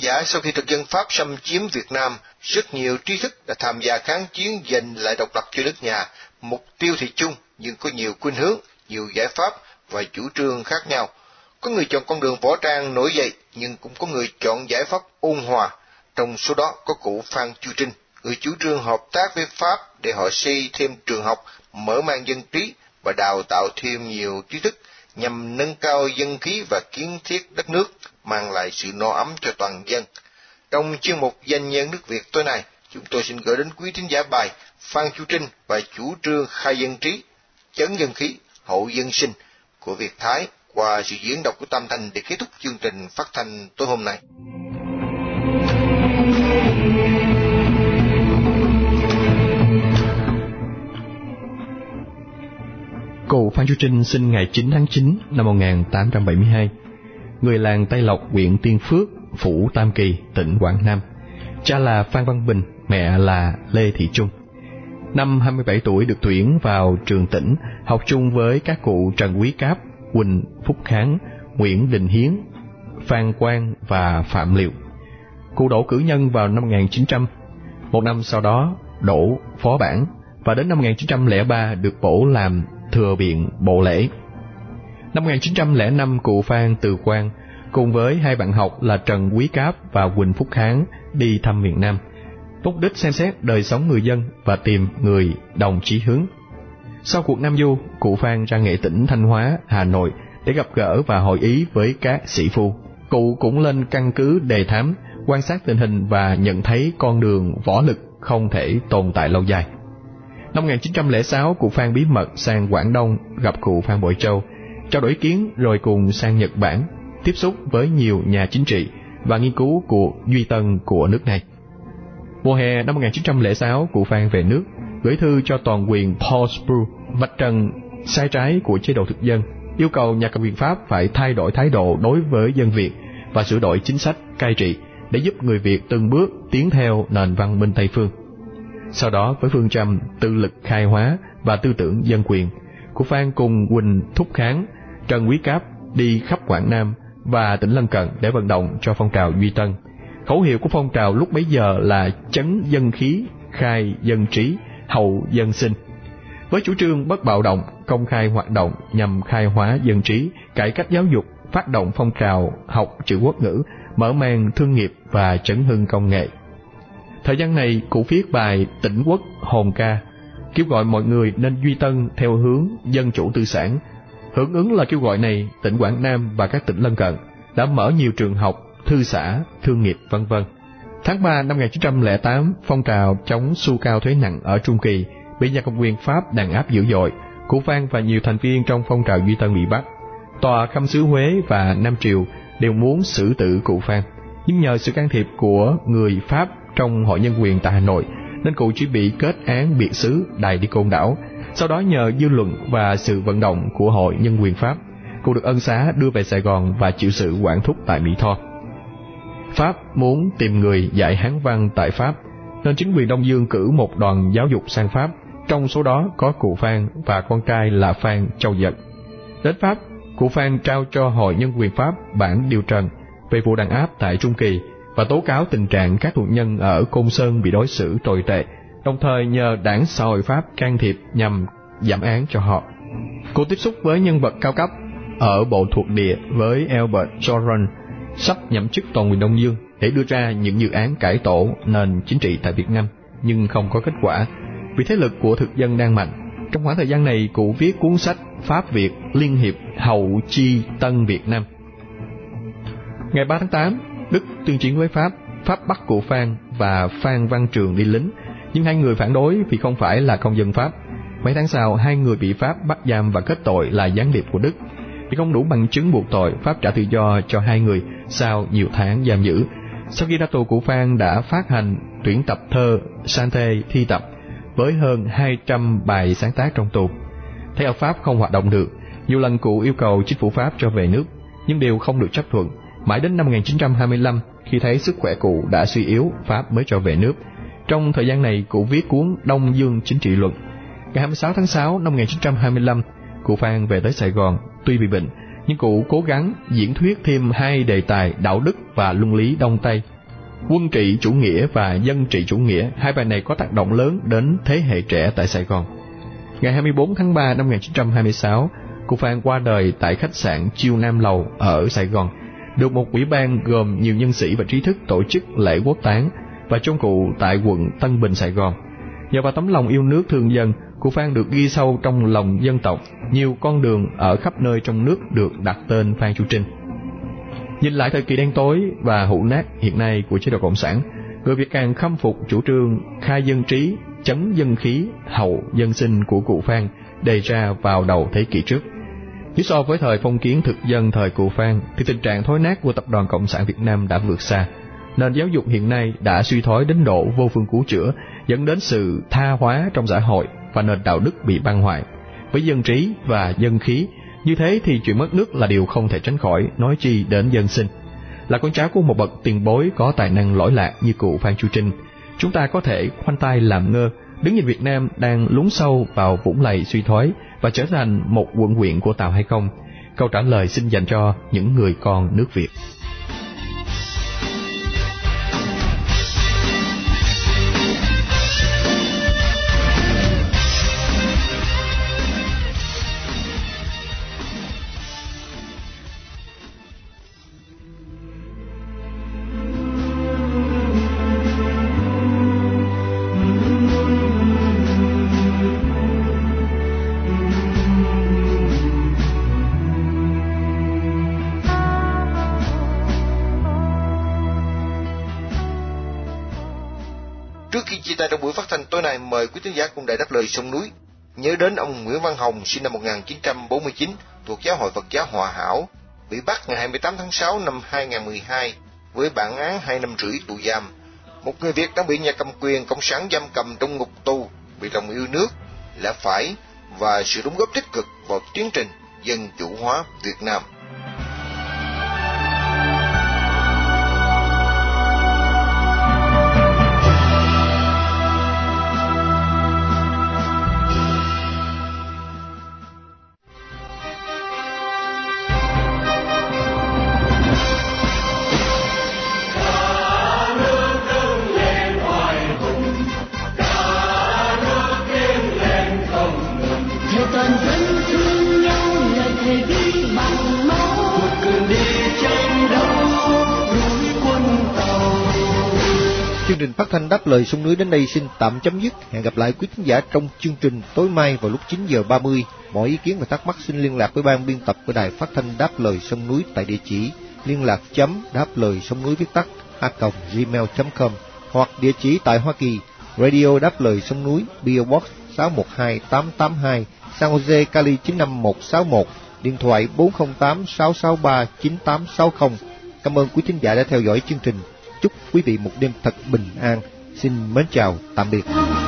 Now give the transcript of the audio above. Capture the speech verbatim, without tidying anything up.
giả, sau khi thực dân Pháp xâm chiếm Việt Nam, rất nhiều trí thức đã tham gia kháng chiến giành lại độc lập cho nước nhà. Mục tiêu thì chung, nhưng có nhiều khuynh hướng, nhiều giải pháp và chủ trương khác nhau. Có người chọn con đường võ trang nổi dậy, nhưng cũng có người chọn giải pháp ôn hòa. Trong số đó có cụ Phan Chu Trinh, người chủ trương hợp tác với Pháp để họ xây thêm trường học, mở mang dân trí và đào tạo thêm nhiều trí thức nhằm nâng cao dân khí và kiến thiết đất nước, mang lại sự no ấm cho toàn dân. Trong chuyên mục Danh nhân nước Việt tối nay, chúng tôi xin gửi đến quý thính giả bài Phan Chu Trinh và chủ trương khai dân trí, chấn dân khí, hậu dân sinh của Việt Thái qua sự diễn đọc của Tam Thanh để kết thúc chương trình phát thanh tối hôm nay. Cụ Phan Chu Trinh sinh ngày chín tháng chín năm một nghìn tám trăm bảy mươi hai, người làng Tây Lộc, huyện Tiên Phước, phủ Tam Kỳ, tỉnh Quảng Nam. Cha là Phan Văn Bình, mẹ là Lê Thị Trung. Năm hai mươi bảy tuổi được tuyển vào trường tỉnh, học chung với các cụ Trần Quý Cáp, Huỳnh Phúc Kháng, Nguyễn Đình Hiến, Phan Quang và Phạm Liệu. Cụ đỗ cử nhân vào năm một nghìn chín trăm. Một năm sau đó đỗ phó bản, và đến năm một nghìn chín trăm lẻ ba được bổ làm thừa biện bộ lễ. Năm một nghìn chín trăm lẻ năm, cụ Phan từ quan cùng với hai bạn học là Trần Quý Cáp và Huỳnh Phúc Kháng đi thăm miền Nam, mục đích xem xét đời sống người dân và tìm người đồng chí hướng. Sau cuộc Nam Du, cụ Phan ra nghệ tỉnh Thanh Hóa, Hà Nội để gặp gỡ và hội ý với các sĩ phu. Cụ cũng lên căn cứ đề thám, quan sát tình hình và nhận thấy con đường võ lực không thể tồn tại lâu dài. Năm một nghìn chín trăm lẻ sáu, cụ Phan bí mật sang Quảng Đông gặp cụ Phan Bội Châu, trao đổi ý kiến rồi cùng sang Nhật Bản, tiếp xúc với nhiều nhà chính trị và nghiên cứu cuộc duy tân của nước này. Mùa hè năm một nghìn chín trăm lẻ sáu, cụ Phan về nước, gửi thư cho toàn quyền Paul Sproul, vạch trần sai trái của chế độ thực dân, yêu cầu nhà cầm quyền Pháp phải thay đổi thái độ đối với dân Việt và sửa đổi chính sách cai trị để giúp người Việt từng bước tiến theo nền văn minh Tây phương. Sau đó, với phương châm tự lực khai hóa và tư tưởng dân quyền, cụ Phan cùng Huỳnh Thúc Kháng, Trần Quý Cáp đi khắp Quảng Nam và tỉnh lân cận để vận động cho phong trào duy tân. Khẩu hiệu của phong trào lúc bấy giờ là chấn dân khí, khai dân trí, hậu dân sinh. Với chủ trương bất bạo động, công khai hoạt động nhằm khai hóa dân trí, cải cách giáo dục, phát động phong trào học chữ quốc ngữ, mở mang thương nghiệp và trấn hưng công nghệ. Thời gian này, cụ viết bài Tỉnh Quốc Hồn Ca, kêu gọi mọi người nên duy tân theo hướng dân chủ tư sản. Hưởng ứng là kêu gọi này, tỉnh Quảng Nam và các tỉnh lân cận đã mở nhiều trường học, thư xã, thương nghiệp, vân vân. Tháng ba năm một nghìn chín trăm lẻ tám, phong trào chống xu cao thuế nặng ở Trung Kỳ bị nhà cầm quyền Pháp đàn áp dữ dội. Cụ Phan và nhiều thành viên trong phong trào duy tân bị bắt. Tòa Khâm sứ Huế và Nam Triều đều muốn xử tử cụ Phan, nhưng nhờ sự can thiệp của người Pháp trong Hội Nhân quyền tại Hà Nội, nên cụ chỉ bị kết án biệt xứ đày đi Côn Đảo. Sau đó nhờ dư luận và sự vận động của Hội Nhân quyền Pháp, cụ được ân xá đưa về Sài Gòn và chịu sự quản thúc tại Mỹ Tho. Pháp muốn tìm người dạy Hán văn tại Pháp, nên chính quyền Đông Dương cử một đoàn giáo dục sang Pháp, trong số đó có cụ Phan và con trai là Phan Châu Dật. Đến Pháp, cụ Phan trao cho Hội Nhân quyền Pháp bản điều trần về vụ đàn áp tại Trung Kỳ và tố cáo tình trạng các tù nhân ở Côn Sơn bị đối xử tồi tệ, đồng thời nhờ đảng Xã hội Pháp can thiệp nhằm giảm án cho họ. Cụ tiếp xúc với nhân vật cao cấp ở bộ thuộc địa với Albert Joran, sắp nhậm chức toàn quyền Đông Dương, để đưa ra những dự án cải tổ nền chính trị tại Việt Nam, nhưng không có kết quả vì thế lực của thực dân đang mạnh. Trong khoảng thời gian này, cụ viết cuốn sách Pháp Việt Liên hiệp Hậu Chi Tân Việt Nam. Ngày ba tháng tám, Đức tuyên chiến với Pháp. Pháp bắt cụ Phan và Phan Văn Trường đi lính, nhưng hai người phản đối vì không phải là công dân Pháp. Mấy tháng sau, hai người bị Pháp bắt giam và kết tội là gián điệp của Đức. Vì không đủ bằng chứng buộc tội, Pháp trả tự do cho hai người sau nhiều tháng giam giữ. Sau khi ra tù, cụ Phan đã phát hành tuyển tập thơ Sante thi tập với hơn hai trăm bài sáng tác trong tù. Thấy ở Pháp không hoạt động được, nhiều lần cụ yêu cầu chính phủ Pháp cho về nước, nhưng đều không được chấp thuận. Mãi đến năm một nghìn chín trăm hai mươi lăm, khi thấy sức khỏe cụ đã suy yếu, Pháp mới cho về nước. Trong thời gian này, cụ viết cuốn Đông Dương Chính trị Luận. Ngày hai mươi sáu tháng sáu năm một nghìn chín trăm hai mươi lăm, cụ Phan về tới Sài Gòn. Tuy bị bệnh, nhưng cụ cố gắng diễn thuyết thêm hai đề tài đạo đức và luân lý Đông Tây Quân trị chủ nghĩa và dân trị chủ nghĩa, hai bài này có tác động lớn đến thế hệ trẻ tại Sài Gòn. Ngày hai mươi bốn tháng ba năm một nghìn chín trăm hai mươi sáu, cụ Phan qua đời tại khách sạn Chiêu Nam Lầu ở Sài Gòn, được một ủy ban gồm nhiều nhân sĩ và trí thức tổ chức lễ quốc táng và chôn cụ tại quận Tân Bình, Sài Gòn. Nhờ vào tấm lòng yêu nước thương dân, cụ Phan được ghi sâu trong lòng dân tộc, nhiều con đường ở khắp nơi trong nước được đặt tên Phan Chu Trinh. Nhìn lại thời kỳ đen tối và hủ nát hiện nay của chế độ Cộng sản, người Việt càng khâm phục chủ trương khai dân trí, chấn dân khí, hậu dân sinh của cụ Phan đề ra vào đầu thế kỷ trước. Nếu so với thời phong kiến thực dân thời cụ Phan, thì tình trạng thối nát của Tập đoàn Cộng sản Việt Nam đã vượt xa. Nền giáo dục hiện nay đã suy thoái đến độ vô phương cứu chữa, dẫn đến sự tha hóa trong xã hội và nền đạo đức bị băng hoại. Với dân trí và dân khí, như thế thì chuyện mất nước là điều không thể tránh khỏi, nói chi đến dân sinh. Là con cháu của một bậc tiền bối có tài năng lỗi lạc như cụ Phan Chu Trinh, chúng ta có thể khoanh tay làm ngơ, đứng nhìn Việt Nam đang lún sâu vào vũng lầy suy thoái và trở thành một quận huyện của Tàu hay không? Câu trả lời xin dành cho những người con nước Việt. Trước khi chia tay trong buổi phát thanh tối nay, mời quý thính giả cùng Đài Đáp Lời Sông Núi nhớ đến ông Nguyễn Văn Hồng, sinh năm một nghìn chín trăm bốn mươi chín, thuộc Giáo hội Phật giáo Hòa Hảo, bị bắt ngày hai mươi tám tháng sáu năm hai nghìn không trăm mười hai với bản án hai năm rưỡi tù giam. Một người Việt đang bị nhà cầm quyền cộng sản giam cầm trong ngục tù vì lòng yêu nước, lẽ phải và sự đóng góp tích cực vào tiến trình dân chủ hóa Việt Nam. Chương trình phát thanh Đáp Lời Sông Núi đến đây xin tạm chấm dứt. Hẹn gặp lại quý khán giả trong chương trình tối mai vào lúc chín giờ ba mươi. Mọi ý kiến và thắc mắc xin liên lạc với ban biên tập của Đài Phát thanh Đáp Lời Sông Núi tại địa chỉ liên lạc chấm đáp lời sông núi viết tắt a còng gmail chấm com hoặc địa chỉ tại Hoa Kỳ, Radio Đáp Lời Sông Núi, pê ô Box sáu một hai tám tám hai, San Jose, Cali chín năm một sáu một, điện thoại bốn không tám sáu sáu ba chín tám sáu không. Cảm ơn quý thính giả đã theo dõi chương trình. Chúc quý vị một đêm thật bình an. Xin mến chào, tạm biệt.